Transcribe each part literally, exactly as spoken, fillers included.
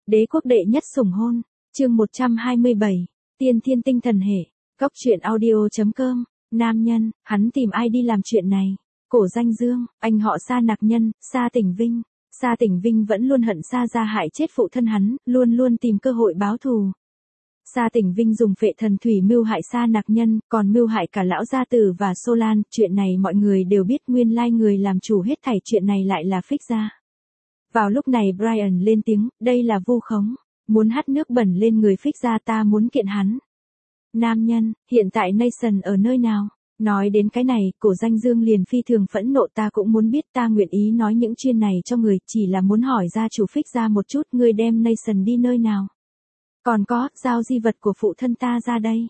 Đế quốc đệ nhất sủng hôn, chương một trăm hai mươi bảy, tiên thiên tinh thần hệ, góc truyện audio.com, nam nhân, hắn tìm ai đi làm chuyện này? Cổ Danh Dương, anh họ Sa Nặc Nhân, Sa Tỉnh Vinh. Sa Tỉnh Vinh vẫn luôn hận Sa gia hại chết phụ thân hắn, luôn luôn tìm cơ hội báo thù. Sa Tỉnh Vinh dùng phệ thần thủy mưu hại Sa Nặc Nhân, còn mưu hại cả lão gia tử và Solan, chuyện này mọi người đều biết, nguyên lai người làm chủ hết thảy chuyện này lại là Phích gia. Vào lúc này Brian lên tiếng, đây là vu khống, muốn hắt nước bẩn lên người Phích gia, ta muốn kiện hắn. Nam nhân, hiện tại Nathan ở nơi nào? Nói đến cái này, Cổ Danh Dương liền phi thường phẫn nộ, ta cũng muốn biết, ta nguyện ý nói những chuyện này cho người, chỉ là muốn hỏi gia chủ Phích gia một chút, ngươi đem Nathan đi nơi nào? Còn có, giao di vật của phụ thân ta ra đây.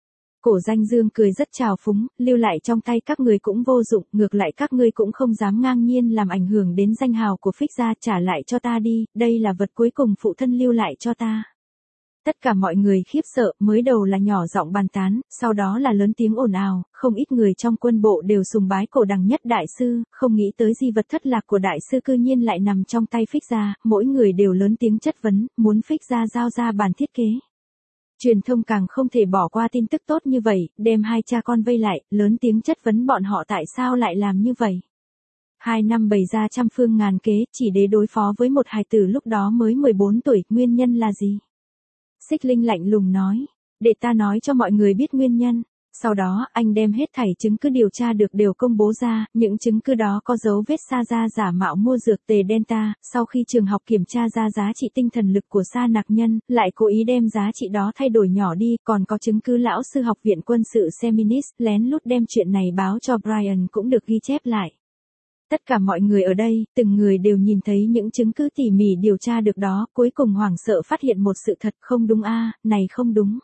Cổ Danh Dương cười rất trào phúng, lưu lại trong tay các người cũng vô dụng, ngược lại các ngươi cũng không dám ngang nhiên làm ảnh hưởng đến danh hào của Phích gia, trả lại cho ta đi, đây là vật cuối cùng phụ thân lưu lại cho ta. Tất cả mọi người khiếp sợ, mới đầu là nhỏ giọng bàn tán, sau đó là lớn tiếng ồn ào, không ít người trong quân bộ đều sùng bái Cổ Đằng Nhất đại sư, không nghĩ tới di vật thất lạc của đại sư cư nhiên lại nằm trong tay Phích gia, mỗi người đều lớn tiếng chất vấn, muốn Phích gia giao ra bản thiết kế. Truyền thông càng không thể bỏ qua tin tức tốt như vậy, đem hai cha con vây lại, lớn tiếng chất vấn bọn họ tại sao lại làm như vậy. Hai năm bày ra trăm phương ngàn kế, chỉ để đối phó với một hài tử lúc đó mới mười bốn tuổi, nguyên nhân là gì? Xích Linh lạnh lùng nói, để ta nói cho mọi người biết nguyên nhân. Sau đó, anh đem hết thảy chứng cứ điều tra được đều công bố ra, những chứng cứ đó có dấu vết Sa gia giả mạo mua dược tề Delta, sau khi trường học kiểm tra ra giá trị tinh thần lực của Sa Nặc Nhân, lại cố ý đem giá trị đó thay đổi nhỏ đi, còn có chứng cứ lão sư học viện quân sự Seminis, lén lút đem chuyện này báo cho Brian cũng được ghi chép lại. Tất cả mọi người ở đây, từng người đều nhìn thấy những chứng cứ tỉ mỉ điều tra được đó, cuối cùng hoảng sợ phát hiện một sự thật, không đúng a, này không đúng.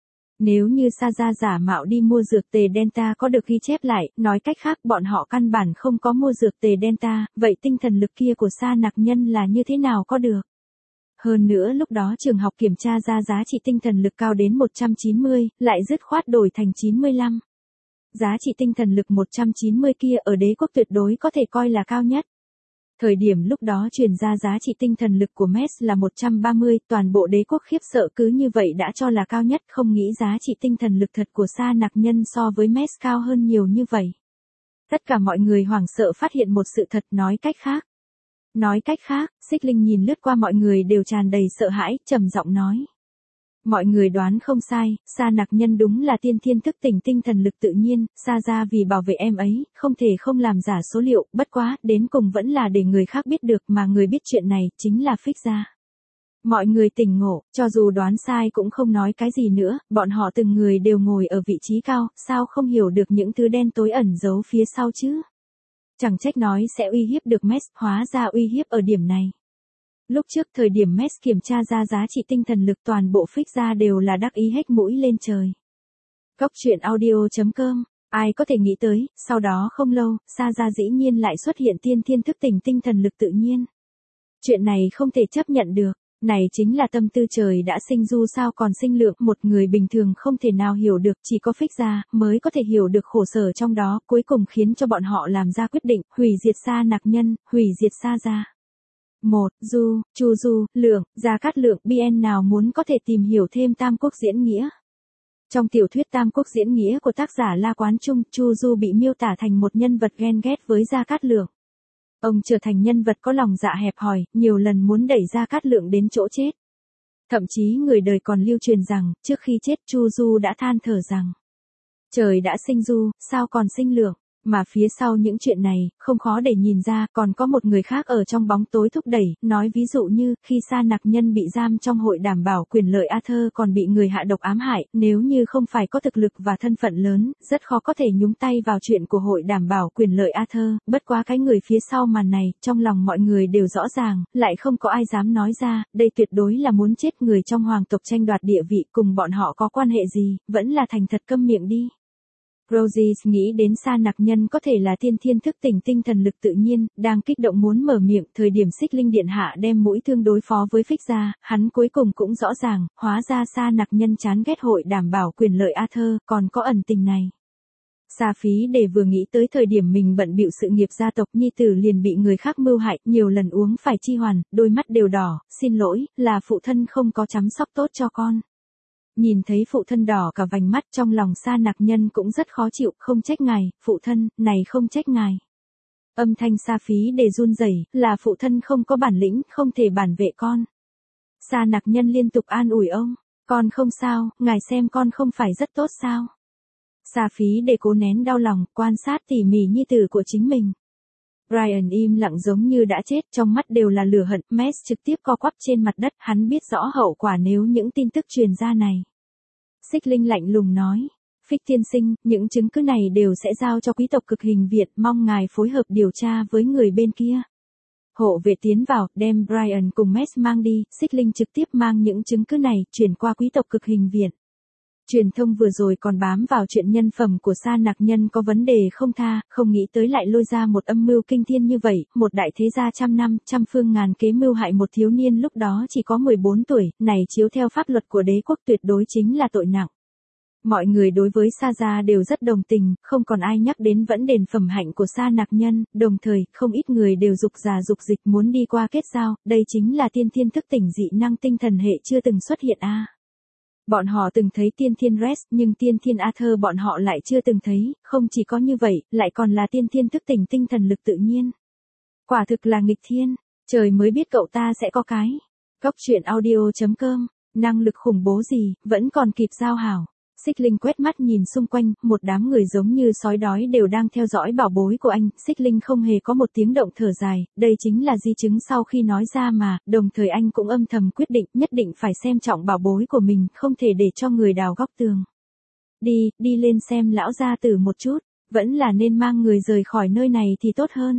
Nếu như Sa gia giả mạo đi mua dược tề Delta có được ghi chép lại, nói cách khác bọn họ căn bản không có mua dược tề Delta, vậy tinh thần lực kia của Sa Nặc Nhân là như thế nào có được? Hơn nữa lúc đó trường học kiểm tra ra giá trị tinh thần lực cao đến một trăm chín mươi, lại dứt khoát đổi thành chín mươi lăm. Giá trị tinh thần lực một trăm chín mươi kia ở đế quốc tuyệt đối có thể coi là cao nhất. Thời điểm lúc đó truyền ra giá trị tinh thần lực của Mess là một trăm ba mươi, toàn bộ đế quốc khiếp sợ, cứ như vậy đã cho là cao nhất, không nghĩ giá trị tinh thần lực thật của Sa Nặc Nhân so với Mess cao hơn nhiều như vậy. Tất cả mọi người hoảng sợ phát hiện một sự thật, nói cách khác. Nói cách khác, Xích Linh nhìn lướt qua mọi người đều tràn đầy sợ hãi, trầm giọng nói. Mọi người đoán không sai, Sa Nặc Nhân đúng là tiên thiên thức tỉnh tinh thần lực tự nhiên, Sa gia vì bảo vệ em ấy, không thể không làm giả số liệu, bất quá, đến cùng vẫn là để người khác biết được, mà người biết chuyện này, chính là Phích gia. Mọi người tỉnh ngộ, cho dù đoán sai cũng không nói cái gì nữa, bọn họ từng người đều ngồi ở vị trí cao, sao không hiểu được những thứ đen tối ẩn giấu phía sau chứ? Chẳng trách nói sẽ uy hiếp được Mess, hóa ra uy hiếp ở điểm này. Lúc trước thời điểm Mess kiểm tra ra giá trị tinh thần lực toàn bộ Phích gia đều là đắc ý hết mũi lên trời. Góc truyện audio.com, ai có thể nghĩ tới, sau đó không lâu, Sa gia dĩ nhiên lại xuất hiện tiên thiên thức tỉnh tinh thần lực tự nhiên. Chuyện này không thể chấp nhận được, này chính là tâm tư trời đã sinh du sao còn sinh lượng, một người bình thường không thể nào hiểu được, chỉ có Phích gia mới có thể hiểu được khổ sở trong đó, cuối cùng khiến cho bọn họ làm ra quyết định, hủy diệt Sa Nặc Nhân, hủy diệt Sa gia. một. Du, Chu Du, Lượng, Gia Cát Lượng, bê en nào muốn có thể tìm hiểu thêm Tam Quốc diễn nghĩa. Trong tiểu thuyết Tam Quốc diễn nghĩa của tác giả La Quán Trung, Chu Du bị miêu tả thành một nhân vật ghen ghét với Gia Cát Lượng. Ông trở thành nhân vật có lòng dạ hẹp hòi, nhiều lần muốn đẩy Gia Cát Lượng đến chỗ chết. Thậm chí người đời còn lưu truyền rằng, trước khi chết Chu Du đã than thở rằng, trời đã sinh Du, sao còn sinh Lượng. Mà phía sau những chuyện này, không khó để nhìn ra, còn có một người khác ở trong bóng tối thúc đẩy, nói ví dụ như, khi Sa Nặc Nhân bị giam trong hội đảm bảo quyền lợi Arthur còn bị người hạ độc ám hại, nếu như không phải có thực lực và thân phận lớn, rất khó có thể nhúng tay vào chuyện của hội đảm bảo quyền lợi Arthur, bất quá cái người phía sau màn này, trong lòng mọi người đều rõ ràng, lại không có ai dám nói ra, đây tuyệt đối là muốn chết người trong hoàng tộc tranh đoạt địa vị, cùng bọn họ có quan hệ gì, vẫn là thành thật câm miệng đi. Roses nghĩ đến Sa Nặc Nhân có thể là tiên thiên thức tỉnh tinh thần lực tự nhiên, đang kích động muốn mở miệng, thời điểm Xích Linh điện hạ đem mũi thương đối phó với Phích gia, hắn cuối cùng cũng rõ ràng, hóa ra Sa Nặc Nhân chán ghét hội đảm bảo quyền lợi Arthur, còn có ẩn tình này. Sa Phí Đề vừa nghĩ tới thời điểm mình bận bịu sự nghiệp gia tộc nhi tử liền bị người khác mưu hại, nhiều lần uống phải chi hoàn, đôi mắt đều đỏ, xin lỗi, là phụ thân không có chăm sóc tốt cho con. Nhìn thấy phụ thân đỏ cả vành mắt trong lòng Sa Nặc Nhân cũng rất khó chịu, không trách ngài, phụ thân, này không trách ngài. Âm thanh Sa Phí Đề run rẩy, là phụ thân không có bản lĩnh, không thể bảo vệ con. Sa Nặc Nhân liên tục an ủi ông, con không sao, ngài xem con không phải rất tốt sao. Sa Phí Đề cố nén đau lòng, quan sát tỉ mỉ nhi tử của chính mình. Brian im lặng giống như đã chết, trong mắt đều là lửa hận, Mess trực tiếp co quắp trên mặt đất, hắn biết rõ hậu quả nếu những tin tức truyền ra này. Xích Linh lạnh lùng nói, Phích tiên sinh, những chứng cứ này đều sẽ giao cho quý tộc cực hình Việt, mong ngài phối hợp điều tra với người bên kia. Hộ vệ tiến vào, đem Brian cùng Mess mang đi, Xích Linh trực tiếp mang những chứng cứ này, chuyển qua quý tộc cực hình Việt. Truyền thông vừa rồi còn bám vào chuyện nhân phẩm của Sa Nặc Nhân có vấn đề không tha, không nghĩ tới lại lôi ra một âm mưu kinh thiên như vậy, một đại thế gia trăm năm, trăm phương ngàn kế mưu hại một thiếu niên lúc đó chỉ có mười bốn tuổi, này chiếu theo pháp luật của đế quốc tuyệt đối chính là tội nặng. Mọi người đối với Sa gia đều rất đồng tình, không còn ai nhắc đến vẫn đền phẩm hạnh của Sa Nặc Nhân, đồng thời, không ít người đều dục già dục dịch muốn đi qua kết giao, đây chính là tiên thiên thức tỉnh dị năng tinh thần hệ chưa từng xuất hiện a. À. Bọn họ từng thấy tiên thiên Rest, nhưng tiên thiên Arthur bọn họ lại chưa từng thấy, không chỉ có như vậy, lại còn là tiên thiên thức tỉnh tinh thần lực tự nhiên. Quả thực là nghịch thiên, trời mới biết cậu ta sẽ có cái. Cốc truyện audio chấm com, năng lực khủng bố gì, vẫn còn kịp giao hảo. Xích Linh quét mắt nhìn xung quanh, một đám người giống như sói đói đều đang theo dõi bảo bối của anh, Xích Linh không hề có một tiếng động thở dài, đây chính là di chứng sau khi nói ra mà, đồng thời anh cũng âm thầm quyết định nhất định phải xem trọng bảo bối của mình, không thể để cho người đào góc tường. Đi, đi lên xem lão gia tử một chút, vẫn là nên mang người rời khỏi nơi này thì tốt hơn.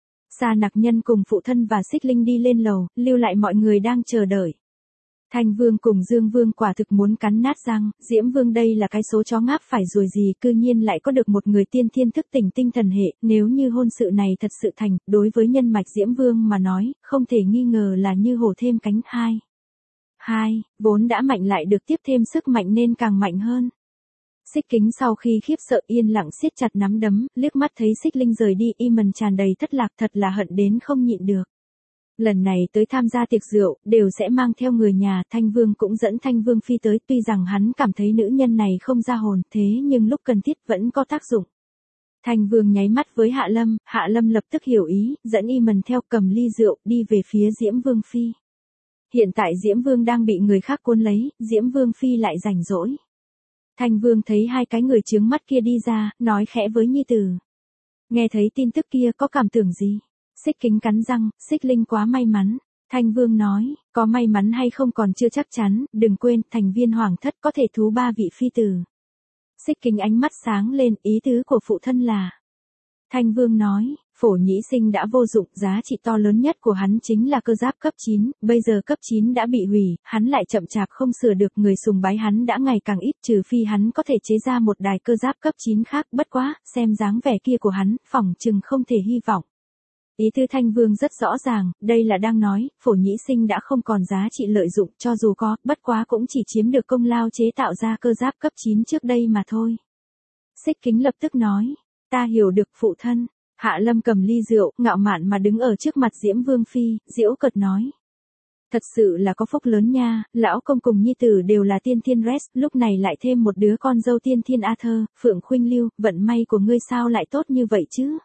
Sa Nặc Nhân cùng phụ thân và Xích Linh đi lên lầu, lưu lại mọi người đang chờ đợi. Thanh Vương cùng Dương Vương quả thực muốn cắn nát răng, Diễm Vương đây là cái số chó ngáp phải rồi gì, cư nhiên lại có được một người tiên thiên thức tỉnh tinh thần hệ, nếu như hôn sự này thật sự thành, đối với nhân mạch Diễm Vương mà nói, không thể nghi ngờ là như hổ thêm cánh hai. Hai, vốn đã mạnh lại được tiếp thêm sức mạnh nên càng mạnh hơn. Xích Kính sau khi khiếp sợ yên lặng siết chặt nắm đấm, liếc mắt thấy Xích Linh rời đi, Iman tràn đầy thất lạc, thật là hận đến không nhịn được. Lần này tới tham gia tiệc rượu, đều sẽ mang theo người nhà, Thanh Vương cũng dẫn Thanh Vương Phi tới, tuy rằng hắn cảm thấy nữ nhân này không ra hồn, thế nhưng lúc cần thiết vẫn có tác dụng. Thanh Vương nháy mắt với Hạ Lâm, Hạ Lâm lập tức hiểu ý, dẫn Iman theo cầm ly rượu, đi về phía Diễm Vương Phi. Hiện tại Diễm Vương đang bị người khác cuốn lấy, Diễm Vương Phi lại rảnh rỗi. Thanh Vương thấy hai cái người chướng mắt kia đi ra, nói khẽ với nhi tử. Nghe thấy tin tức kia có cảm tưởng gì? Xích Kính cắn răng, Xích Linh quá may mắn. Thanh Vương nói, có may mắn hay không còn chưa chắc chắn, đừng quên, thành viên hoàng thất có thể thú ba vị phi tử. Xích Kính ánh mắt sáng lên, ý tứ của phụ thân là. Thanh Vương nói, Phổ Nhĩ Sinh đã vô dụng, giá trị to lớn nhất của hắn chính là cơ giáp cấp chín, bây giờ cấp chín đã bị hủy, hắn lại chậm chạp không sửa được, người sùng bái hắn đã ngày càng ít, trừ phi hắn có thể chế ra một đài cơ giáp cấp chín khác, bất quá, xem dáng vẻ kia của hắn, phỏng chừng không thể hy vọng. Ý tứ Thanh Vương rất rõ ràng, đây là đang nói, Phổ Nhĩ Sinh đã không còn giá trị lợi dụng, cho dù có, bất quá cũng chỉ chiếm được công lao chế tạo ra cơ giáp cấp chín trước đây mà thôi. Xích Kính lập tức nói, ta hiểu được phụ thân. Hạ Lâm cầm ly rượu, ngạo mạn mà đứng ở trước mặt Diễm Vương Phi, giễu cợt nói. Thật sự là có phúc lớn nha, lão công cùng nhi tử đều là tiên thiên Rest, lúc này lại thêm một đứa con dâu tiên thiên Arthur, Phượng Khuynh Lưu, vận may của ngươi sao lại tốt như vậy chứ?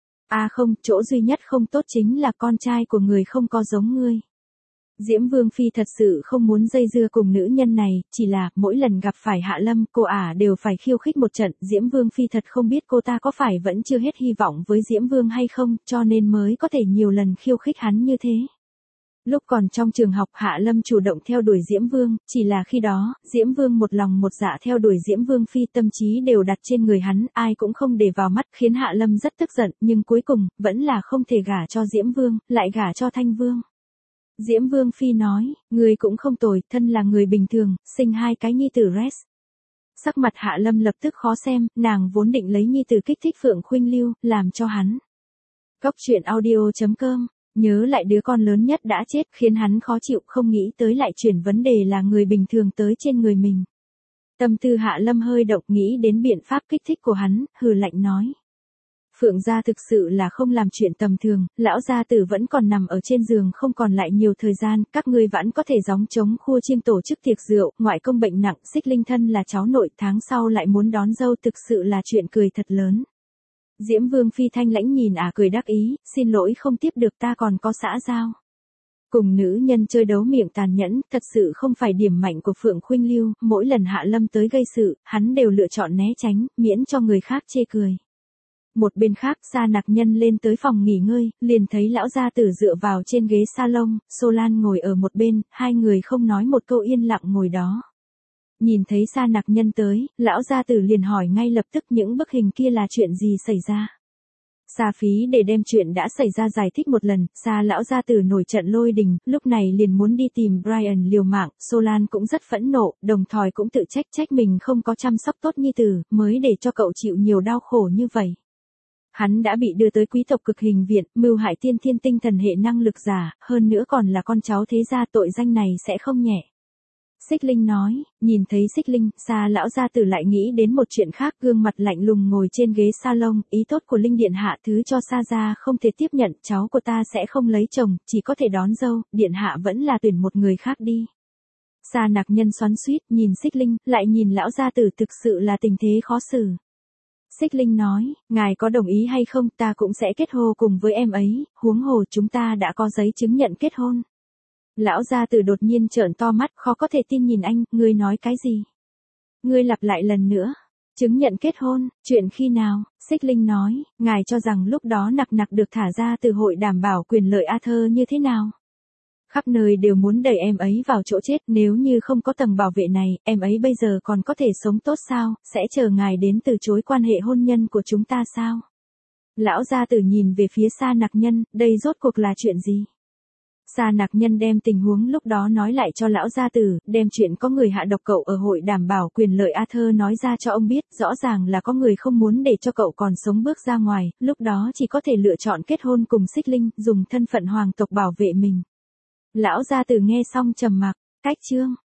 À không, chỗ duy nhất không tốt chính là con trai của người không có giống ngươi. Diễm Vương Phi thật sự không muốn dây dưa cùng nữ nhân này, chỉ là, mỗi lần gặp phải Hạ Lâm, cô ả đều phải khiêu khích một trận, Diễm Vương Phi thật không biết cô ta có phải vẫn chưa hết hy vọng với Diễm Vương hay không, cho nên mới có thể nhiều lần khiêu khích hắn như thế. Lúc còn trong trường học Hạ Lâm chủ động theo đuổi Diễm Vương, chỉ là khi đó, Diễm Vương một lòng một dạ theo đuổi Diễm Vương Phi, tâm trí đều đặt trên người hắn, ai cũng không để vào mắt, khiến Hạ Lâm rất tức giận, nhưng cuối cùng, vẫn là không thể gả cho Diễm Vương, lại gả cho Thanh Vương. Diễm Vương Phi nói, người cũng không tồi, thân là người bình thường, sinh hai cái nhi tử Rest. Sắc mặt Hạ Lâm lập tức khó xem, nàng vốn định lấy nhi tử kích thích Phượng Khuynh Lưu, làm cho hắn. Cốc truyện audio chấm com, nhớ lại đứa con lớn nhất đã chết khiến hắn khó chịu, không nghĩ tới lại chuyển vấn đề là người bình thường tới trên người mình. Tâm tư Hạ Lâm hơi động, nghĩ đến biện pháp kích thích của hắn, hừ lạnh nói. Phượng gia thực sự là không làm chuyện tầm thường, lão gia tử vẫn còn nằm ở trên giường không còn lại nhiều thời gian, các ngươi vẫn có thể gióng trống khua chiêng tổ chức tiệc rượu, ngoại công bệnh nặng, Xích Linh thân là cháu nội, tháng sau lại muốn đón dâu, thực sự là chuyện cười thật lớn. Diễm Vương phi thanh lãnh nhìn ả cười đắc ý, xin lỗi không tiếp được, ta còn có xã giao. Cùng nữ nhân chơi đấu miệng tàn nhẫn, thật sự không phải điểm mạnh của Phượng Khuynh Lưu, mỗi lần Hạ Lâm tới gây sự, hắn đều lựa chọn né tránh, miễn cho người khác chê cười. Một bên khác, Sa Nặc Nhân lên tới phòng nghỉ ngơi, liền thấy lão gia tử dựa vào trên ghế salon, Solan ngồi ở một bên, hai người không nói một câu yên lặng ngồi đó. Nhìn thấy Sa Nặc Nhân tới, lão gia tử liền hỏi ngay lập tức những bức hình kia là chuyện gì xảy ra. Sa Phí để đem chuyện đã xảy ra giải thích một lần, Sa lão gia tử nổi trận lôi đình, lúc này liền muốn đi tìm Brian liều mạng, Solan cũng rất phẫn nộ, đồng thời cũng tự trách trách mình không có chăm sóc tốt nhi tử, mới để cho cậu chịu nhiều đau khổ như vậy. Hắn đã bị đưa tới quý tộc cực hình viện, mưu hại tiên thiên tinh thần hệ năng lực giả, hơn nữa còn là con cháu thế gia, tội danh này sẽ không nhẹ. Xích Linh nói, nhìn thấy Xích Linh, Sa lão gia tử lại nghĩ đến một chuyện khác, gương mặt lạnh lùng ngồi trên ghế salon, ý tốt của Linh điện hạ thứ cho Sa gia không thể tiếp nhận, cháu của ta sẽ không lấy chồng, chỉ có thể đón dâu, điện hạ vẫn là tuyển một người khác đi. Sa Nặc Nhân xoắn xuýt, nhìn Xích Linh, lại nhìn lão gia tử, thực sự là tình thế khó xử. Xích Linh nói, ngài có đồng ý hay không, ta cũng sẽ kết hôn cùng với em ấy, huống hồ chúng ta đã có giấy chứng nhận kết hôn. Lão gia tử đột nhiên trợn to mắt, khó có thể tin nhìn anh, ngươi nói cái gì? Ngươi lặp lại lần nữa. Chứng nhận kết hôn, chuyện khi nào? Xích Linh nói, ngài cho rằng lúc đó Nặc Nặc được thả ra từ hội đảm bảo quyền lợi Arthur như thế nào? Khắp nơi đều muốn đẩy em ấy vào chỗ chết, nếu như không có tầng bảo vệ này, em ấy bây giờ còn có thể sống tốt sao, sẽ chờ ngài đến từ chối quan hệ hôn nhân của chúng ta sao? Lão gia tử nhìn về phía Sa Nặc Nhân, đây rốt cuộc là chuyện gì? Sa Nặc Nhân đem tình huống lúc đó nói lại cho lão gia tử, đem chuyện có người hạ độc cậu ở hội đảm bảo quyền lợi Arthur nói ra cho ông biết, rõ ràng là có người không muốn để cho cậu còn sống bước ra ngoài, lúc đó chỉ có thể lựa chọn kết hôn cùng Xích Linh, dùng thân phận hoàng tộc bảo vệ mình. Lão gia tử nghe xong trầm mặc, cách chương.